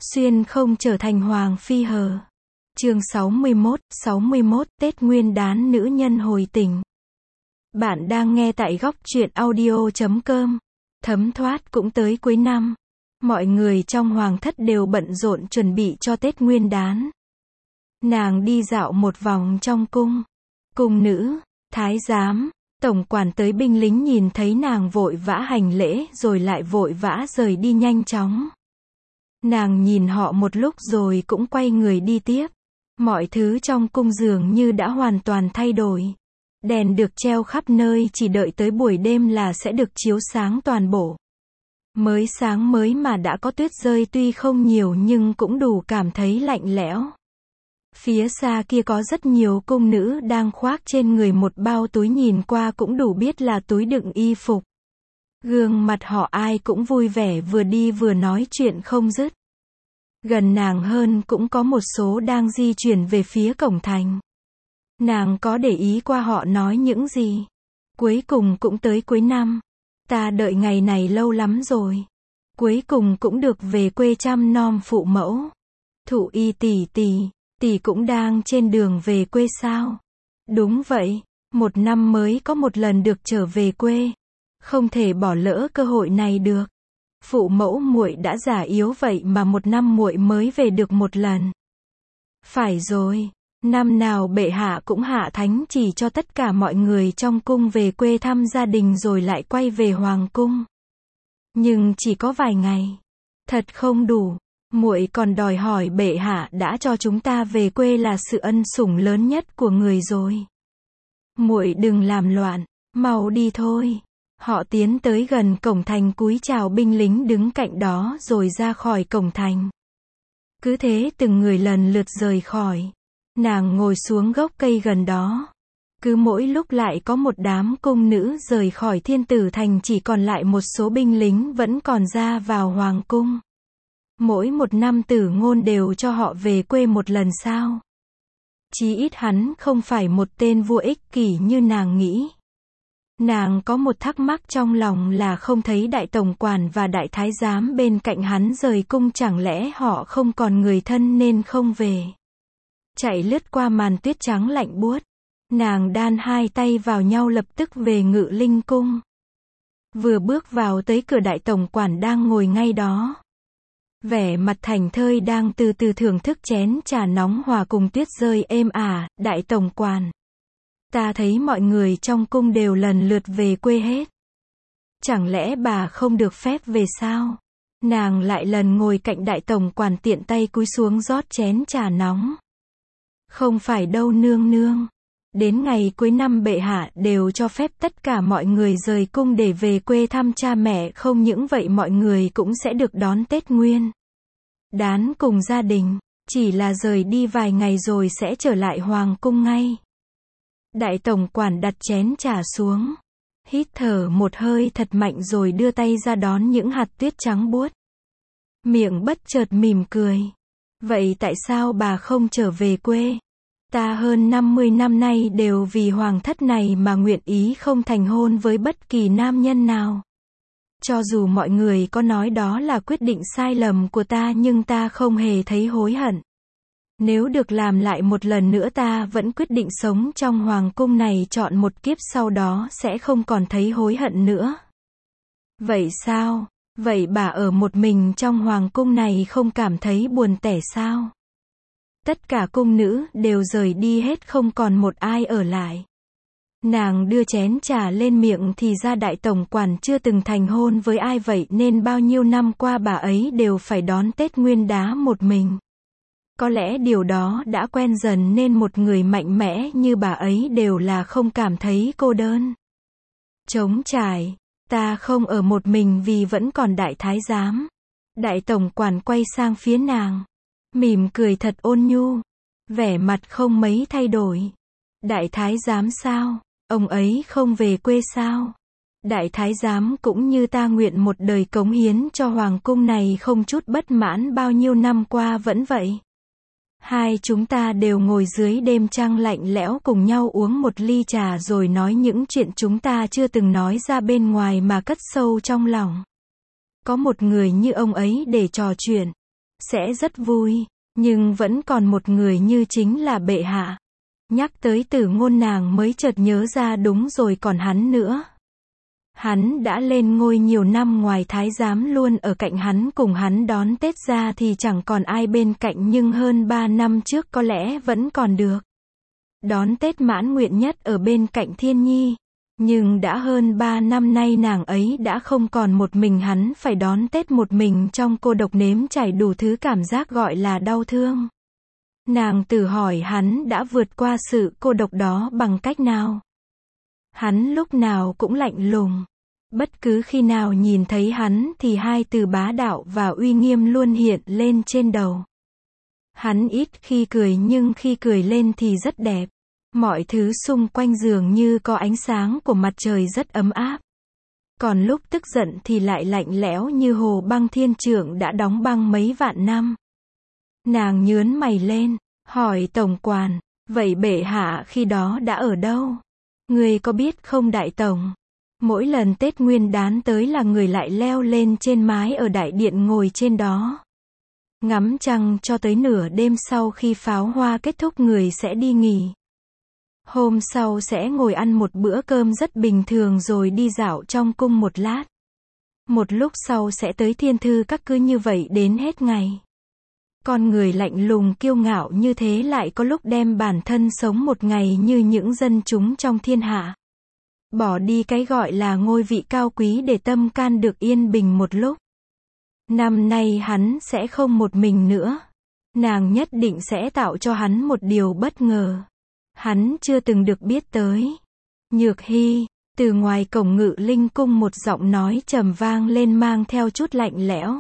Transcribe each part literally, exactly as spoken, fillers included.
Xuyên không trở thành hoàng phi hờ. Chương sáu mươi mốt, sáu mươi mốt, Tết Nguyên đán nữ nhân hồi tình. Bạn đang nghe tại góc truyện audio chấm com. Thấm thoát cũng tới cuối năm. Mọi người trong hoàng thất đều bận rộn chuẩn bị cho Tết Nguyên đán. Nàng đi dạo một vòng trong cung. Cung nữ, thái giám, tổng quản tới binh lính nhìn thấy nàng vội vã hành lễ rồi lại vội vã rời đi nhanh chóng. Nàng nhìn họ một lúc rồi cũng quay người đi tiếp. Mọi thứ trong cung dường như đã hoàn toàn thay đổi. Đèn được treo khắp nơi chỉ đợi tới buổi đêm là sẽ được chiếu sáng toàn bộ. Mới sáng mới mà đã có tuyết rơi, tuy không nhiều nhưng cũng đủ cảm thấy lạnh lẽo. Phía xa kia có rất nhiều cung nữ đang khoác trên người một bao túi, nhìn qua cũng đủ biết là túi đựng y phục. Gương mặt họ ai cũng vui vẻ, vừa đi vừa nói chuyện không dứt. Gần nàng hơn cũng có một số đang di chuyển về phía cổng thành. Nàng có để ý qua họ nói những gì. Cuối cùng cũng tới cuối năm. Ta đợi ngày này lâu lắm rồi. Cuối cùng cũng được về quê chăm nom phụ mẫu. Thụ Y tỷ tỷ, tỷ cũng đang trên đường về quê sao? Đúng vậy, một năm mới có một lần được trở về quê. Không thể bỏ lỡ cơ hội này được. Phụ mẫu muội đã già yếu vậy mà một năm muội mới về được một lần. Phải rồi, năm nào bệ hạ cũng hạ thánh chỉ cho tất cả mọi người trong cung về quê thăm gia đình rồi lại quay về hoàng cung. Nhưng chỉ có vài ngày. Thật không đủ. Muội còn đòi hỏi bệ hạ đã cho chúng ta về quê là sự ân sủng lớn nhất của người rồi. Muội đừng làm loạn, mau đi thôi. Họ tiến tới gần cổng thành cúi chào binh lính đứng cạnh đó rồi ra khỏi cổng thành. Cứ thế từng người lần lượt rời khỏi. Nàng ngồi xuống gốc cây gần đó. Cứ mỗi lúc lại có một đám cung nữ rời khỏi Thiên Tử Thành, chỉ còn lại một số binh lính vẫn còn ra vào hoàng cung. Mỗi một năm Tử Ngôn đều cho họ về quê một lần sao? Chí ít hắn không phải một tên vua ích kỷ như nàng nghĩ. Nàng có một thắc mắc trong lòng là không thấy đại tổng quản và đại thái giám bên cạnh hắn rời cung, chẳng lẽ họ không còn người thân nên không về. Chạy lướt qua màn tuyết trắng lạnh buốt, nàng đan hai tay vào nhau lập tức về Ngự Linh cung. Vừa bước vào tới cửa, đại tổng quản đang ngồi ngay đó. Vẻ mặt thảnh thơi đang từ từ thưởng thức chén trà nóng hòa cùng tuyết rơi êm ả. Đại tổng quản, ta thấy mọi người trong cung đều lần lượt về quê hết. Chẳng lẽ bà không được phép về sao? Nàng lại lần ngồi cạnh đại tổng quản, tiện tay cúi xuống rót chén trà nóng. Không phải đâu nương nương. Đến ngày cuối năm bệ hạ đều cho phép tất cả mọi người rời cung để về quê thăm cha mẹ, không những vậy mọi người cũng sẽ được đón Tết Nguyên đán cùng gia đình. Chỉ là rời đi vài ngày rồi sẽ trở lại hoàng cung ngay. Đại tổng quản đặt chén trà xuống, hít thở một hơi thật mạnh rồi đưa tay ra đón những hạt tuyết trắng buốt. Miệng bất chợt mỉm cười. Vậy tại sao bà không trở về quê? Ta hơn năm mươi năm nay đều vì hoàng thất này mà nguyện ý không thành hôn với bất kỳ nam nhân nào. Cho dù mọi người có nói đó là quyết định sai lầm của ta nhưng ta không hề thấy hối hận. Nếu được làm lại một lần nữa ta vẫn quyết định sống trong hoàng cung này trọn một kiếp, sau đó sẽ không còn thấy hối hận nữa. Vậy sao? Vậy bà ở một mình trong hoàng cung này không cảm thấy buồn tẻ sao? Tất cả cung nữ đều rời đi hết, không còn một ai ở lại. Nàng đưa chén trà lên miệng, thì ra đại tổng quản chưa từng thành hôn với ai vậy nên bao nhiêu năm qua bà ấy đều phải đón Tết Nguyên đá một mình. Có lẽ điều đó đã quen dần nên một người mạnh mẽ như bà ấy đều là không cảm thấy cô đơn. Trống trải, ta không ở một mình vì vẫn còn đại thái giám. Đại tổng quản quay sang phía nàng, mỉm cười thật ôn nhu, vẻ mặt không mấy thay đổi. Đại thái giám sao? Ông ấy không về quê sao? Đại thái giám cũng như ta nguyện một đời cống hiến cho hoàng cung này, không chút bất mãn, bao nhiêu năm qua vẫn vậy. Hai chúng ta đều ngồi dưới đêm trăng lạnh lẽo cùng nhau uống một ly trà rồi nói những chuyện chúng ta chưa từng nói ra bên ngoài mà cất sâu trong lòng. Có một người như ông ấy để trò chuyện, sẽ rất vui. Nhưng vẫn còn một người như chính là bệ hạ. Nhắc tới Tử Ngôn nàng mới chợt nhớ ra đúng rồi còn hắn nữa. Hắn đã lên ngôi nhiều năm, ngoài thái giám luôn ở cạnh hắn cùng hắn đón Tết ra thì chẳng còn ai bên cạnh, nhưng hơn ba năm trước có lẽ vẫn còn được. Đón Tết mãn nguyện nhất ở bên cạnh Thiên Nhi. Nhưng đã hơn ba năm nay nàng ấy đã không còn một mình hắn phải đón Tết một mình trong cô độc, nếm trải đủ thứ cảm giác gọi là đau thương. Nàng tự hỏi hắn đã vượt qua sự cô độc đó bằng cách nào. Hắn lúc nào cũng lạnh lùng. Bất cứ khi nào nhìn thấy hắn thì hai từ bá đạo và uy nghiêm luôn hiện lên trên đầu. Hắn ít khi cười nhưng khi cười lên thì rất đẹp. Mọi thứ xung quanh dường như có ánh sáng của mặt trời rất ấm áp. Còn lúc tức giận thì lại lạnh lẽo như hồ băng thiên trượng đã đóng băng mấy vạn năm. Nàng nhướng mày lên, hỏi tổng quản, vậy bệ hạ khi đó đã ở đâu? Người có biết không đại tổng? Mỗi lần Tết Nguyên đán tới là người lại leo lên trên mái ở đại điện ngồi trên đó. Ngắm trăng cho tới nửa đêm, sau khi pháo hoa kết thúc người sẽ đi nghỉ. Hôm sau sẽ ngồi ăn một bữa cơm rất bình thường rồi đi dạo trong cung một lát. Một lúc sau sẽ tới thiên thư các, cứ như vậy đến hết ngày. Con người lạnh lùng kiêu ngạo như thế lại có lúc đem bản thân sống một ngày như những dân chúng trong thiên hạ. Bỏ đi cái gọi là ngôi vị cao quý để tâm can được yên bình một lúc. Năm nay hắn sẽ không một mình nữa. Nàng nhất định sẽ tạo cho hắn một điều bất ngờ. Hắn chưa từng được biết tới. Nhược Hy, từ ngoài cổng Ngự Linh cung một giọng nói trầm vang lên mang theo chút lạnh lẽo.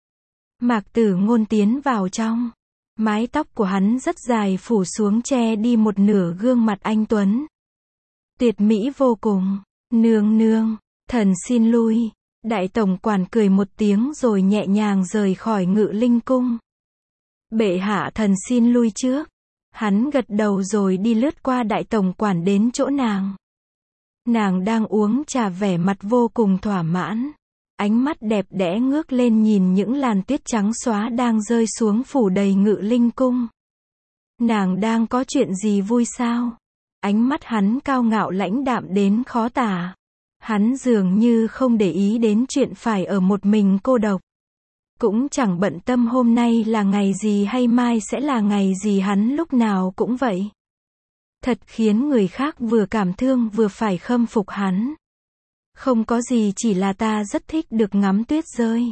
Mạc Tử Ngôn tiến vào trong. Mái tóc của hắn rất dài phủ xuống che đi một nửa gương mặt anh tuấn. Tuyệt mỹ vô cùng. Nương nương, thần xin lui. Đại tổng quản cười một tiếng rồi nhẹ nhàng rời khỏi Ngự Linh cung. Bệ hạ, thần xin lui trước. Hắn gật đầu rồi đi lướt qua đại tổng quản đến chỗ nàng. Nàng đang uống trà vẻ mặt vô cùng thỏa mãn. Ánh mắt đẹp đẽ ngước lên nhìn những làn tuyết trắng xóa đang rơi xuống phủ đầy Ngự Linh cung. Nàng đang có chuyện gì vui sao? Ánh mắt hắn cao ngạo lãnh đạm đến khó tả. Hắn dường như không để ý đến chuyện phải ở một mình cô độc. Cũng chẳng bận tâm hôm nay là ngày gì hay mai sẽ là ngày gì, hắn lúc nào cũng vậy. Thật khiến người khác vừa cảm thương vừa phải khâm phục hắn. Không có gì, chỉ là ta rất thích được ngắm tuyết rơi.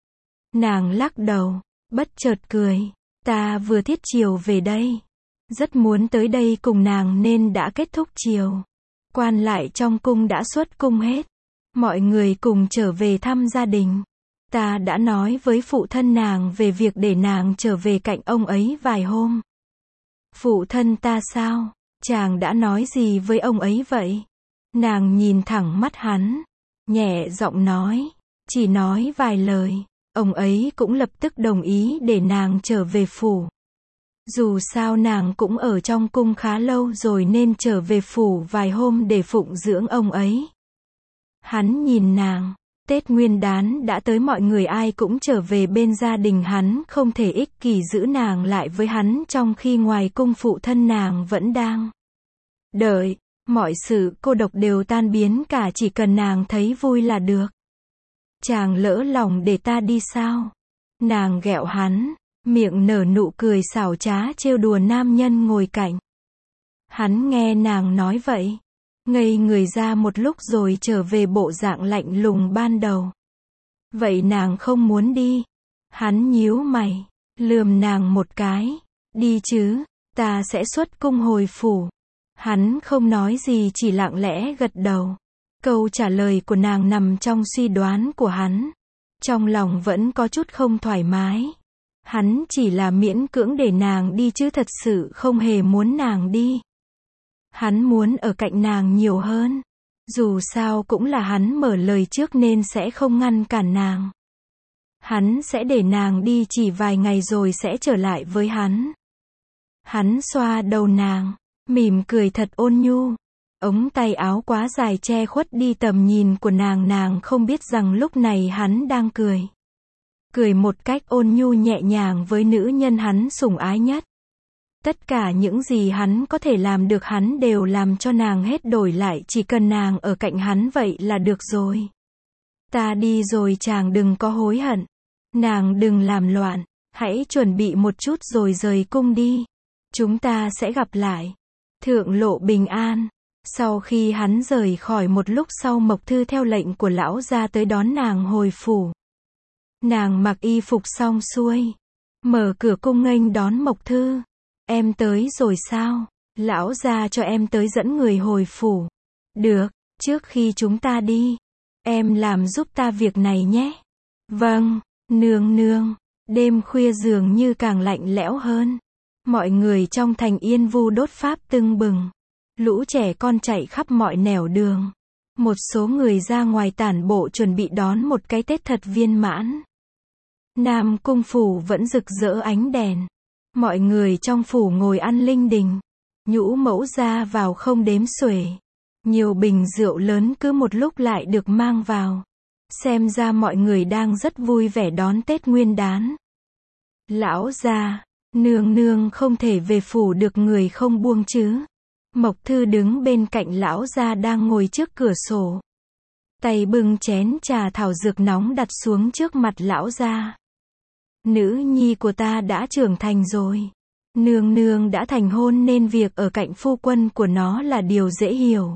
Nàng lắc đầu, bất chợt cười. Ta vừa thiết chiều về đây. Rất muốn tới đây cùng nàng nên đã kết thúc chiều. Quan lại trong cung đã xuất cung hết. Mọi người cùng trở về thăm gia đình. Ta đã nói với phụ thân nàng về việc để nàng trở về cạnh ông ấy vài hôm. Phụ thân ta sao? Chàng đã nói gì với ông ấy vậy? Nàng nhìn thẳng mắt hắn, nhẹ giọng nói, chỉ nói vài lời. Ông ấy cũng lập tức đồng ý để nàng trở về phủ. Dù sao nàng cũng ở trong cung khá lâu rồi nên trở về phủ vài hôm để phụng dưỡng ông ấy. Hắn nhìn nàng. Tết Nguyên đán đã tới, mọi người ai cũng trở về bên gia đình hắn, không thể ích kỷ giữ nàng lại với hắn trong khi ngoài cung phụ thân nàng vẫn đang đợi. Mọi sự cô độc đều tan biến cả, chỉ cần nàng thấy vui là được. Chàng lỡ lòng để ta đi sao? Nàng ghẹo hắn, miệng nở nụ cười xảo trá trêu đùa nam nhân ngồi cạnh. Hắn nghe nàng nói vậy, ngây người ra một lúc rồi trở về bộ dạng lạnh lùng ban đầu. Vậy nàng không muốn đi? Hắn nhíu mày, lườm nàng một cái. Đi chứ, ta sẽ xuất cung hồi phủ. Hắn không nói gì, chỉ lặng lẽ gật đầu. Câu trả lời của nàng nằm trong suy đoán của hắn. Trong lòng vẫn có chút không thoải mái. Hắn chỉ là miễn cưỡng để nàng đi chứ thật sự không hề muốn nàng đi. Hắn muốn ở cạnh nàng nhiều hơn. Dù sao cũng là hắn mở lời trước nên sẽ không ngăn cản nàng. Hắn sẽ để nàng đi chỉ vài ngày rồi sẽ trở lại với hắn. Hắn xoa đầu nàng, mỉm cười thật ôn nhu. Ống tay áo quá dài che khuất đi tầm nhìn của nàng, nàng không biết rằng lúc này hắn đang cười. cười một cách ôn nhu nhẹ nhàng với nữ nhân hắn sủng ái nhất. Tất cả những gì hắn có thể làm được hắn đều làm cho nàng hết, đổi lại chỉ cần nàng ở cạnh hắn vậy là được rồi. Ta đi rồi, chàng đừng có hối hận. Nàng đừng làm loạn, hãy chuẩn bị một chút rồi rời cung đi. Chúng ta sẽ gặp lại. Thượng lộ bình an. Sau khi hắn rời khỏi một lúc sau, Mộc Thư theo lệnh của lão gia tới đón nàng hồi phủ. Nàng mặc y phục xong xuôi, mở cửa cung nghênh đón Mộc Thư. Em tới rồi sao? Lão gia cho em tới dẫn người hồi phủ. Được, trước khi chúng ta đi, em làm giúp ta việc này nhé. Vâng, nương nương. Đêm khuya dường như càng lạnh lẽo hơn. Mọi người trong thành Yên Vu đốt pháp tưng bừng. Lũ trẻ con chạy khắp mọi nẻo đường. Một số người ra ngoài tản bộ chuẩn bị đón một cái Tết thật viên mãn. Nam cung phủ vẫn rực rỡ ánh đèn. Mọi người trong phủ ngồi ăn linh đình. Nhũ mẫu ra vào không đếm xuể. Nhiều bình rượu lớn cứ một lúc lại được mang vào. Xem ra mọi người đang rất vui vẻ đón Tết Nguyên đán. Lão gia, nương nương không thể về phủ được, người không buông chứ. Mộc Thư đứng bên cạnh lão gia đang ngồi trước cửa sổ. Tay bưng chén trà thảo dược nóng đặt xuống trước mặt lão gia. Nữ nhi của ta đã trưởng thành rồi. Nương nương đã thành hôn nên việc ở cạnh phu quân của nó là điều dễ hiểu.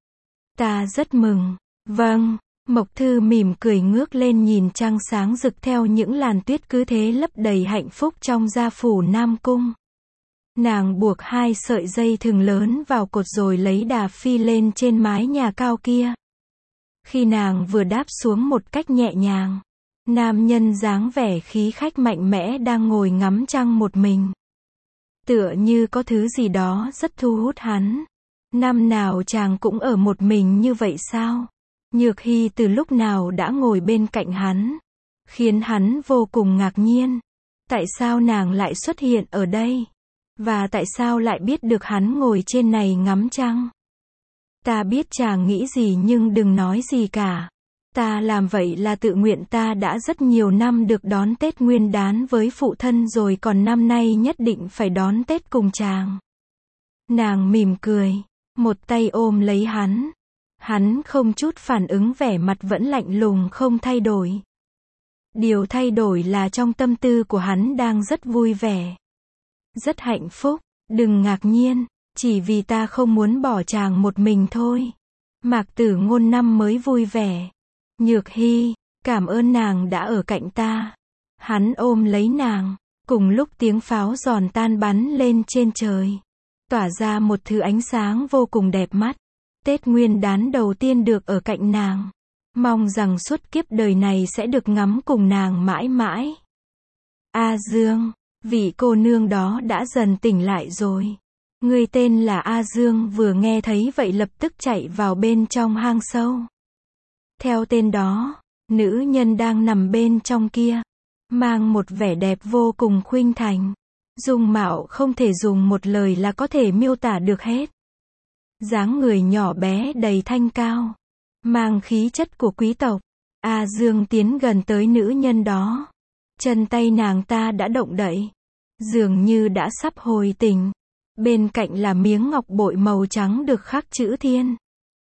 Ta rất mừng. Vâng. Mộc Thư mỉm cười ngước lên nhìn trăng sáng rực theo những làn tuyết cứ thế lấp đầy hạnh phúc trong gia phủ Nam Cung. Nàng buộc hai sợi dây thừng lớn vào cột rồi lấy đà phi lên trên mái nhà cao kia. Khi nàng vừa đáp xuống một cách nhẹ nhàng, nam nhân dáng vẻ khí khách mạnh mẽ đang ngồi ngắm trăng một mình. Tựa như có thứ gì đó rất thu hút hắn. Năm nào chàng cũng ở một mình như vậy sao? Nhược Hy từ lúc nào đã ngồi bên cạnh hắn, khiến hắn vô cùng ngạc nhiên. Tại sao nàng lại xuất hiện ở đây? Và tại sao lại biết được hắn ngồi trên này ngắm trăng? Ta biết chàng nghĩ gì nhưng đừng nói gì cả. Ta làm vậy là tự nguyện, ta đã rất nhiều năm được đón Tết Nguyên đán với phụ thân rồi, còn năm nay nhất định phải đón Tết cùng chàng. Nàng mỉm cười, một tay ôm lấy hắn. Hắn không chút phản ứng, vẻ mặt vẫn lạnh lùng không thay đổi. Điều thay đổi là trong tâm tư của hắn đang rất vui vẻ. Rất hạnh phúc. Đừng ngạc nhiên, chỉ vì ta không muốn bỏ chàng một mình thôi. Mạc Tử Ngôn năm mới vui vẻ. Nhược Hy, cảm ơn nàng đã ở cạnh ta. Hắn ôm lấy nàng, cùng lúc tiếng pháo giòn tan bắn lên trên trời, tỏa ra một thứ ánh sáng vô cùng đẹp mắt. Tết Nguyên đán đầu tiên được ở cạnh nàng. Mong rằng suốt kiếp đời này sẽ được ngắm cùng nàng mãi mãi. A Dương, vị cô nương đó đã dần tỉnh lại rồi. Người tên là A Dương vừa nghe thấy vậy lập tức chạy vào bên trong hang sâu. Theo tên đó, nữ nhân đang nằm bên trong kia, mang một vẻ đẹp vô cùng khuynh thành. Dung mạo không thể dùng một lời là có thể miêu tả được hết. Dáng người nhỏ bé đầy thanh cao, mang khí chất của quý tộc. A Dương tiến gần tới nữ nhân đó. Chân tay nàng ta đã động đậy, dường như đã sắp hồi tỉnh. Bên cạnh là miếng ngọc bội màu trắng được khắc chữ Thiên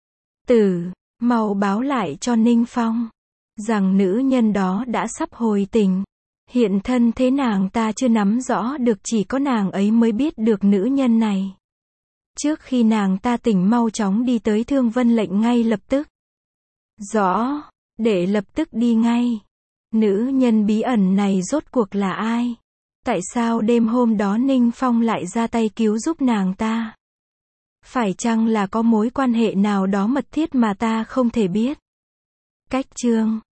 Tử. Mau báo lại cho Ninh Phong rằng nữ nhân đó đã sắp hồi tỉnh. Hiện thân thế nàng ta chưa nắm rõ được, chỉ có nàng ấy mới biết được nữ nhân này. Trước khi nàng ta tỉnh, mau chóng đi tới Thương Vân lệnh ngay lập tức. Rõ, để lập tức đi ngay. Nữ nhân bí ẩn này rốt cuộc là ai? Tại sao đêm hôm đó Ninh Phong lại ra tay cứu giúp nàng ta? Phải chăng là có mối quan hệ nào đó mật thiết mà ta không thể biết? Cách chương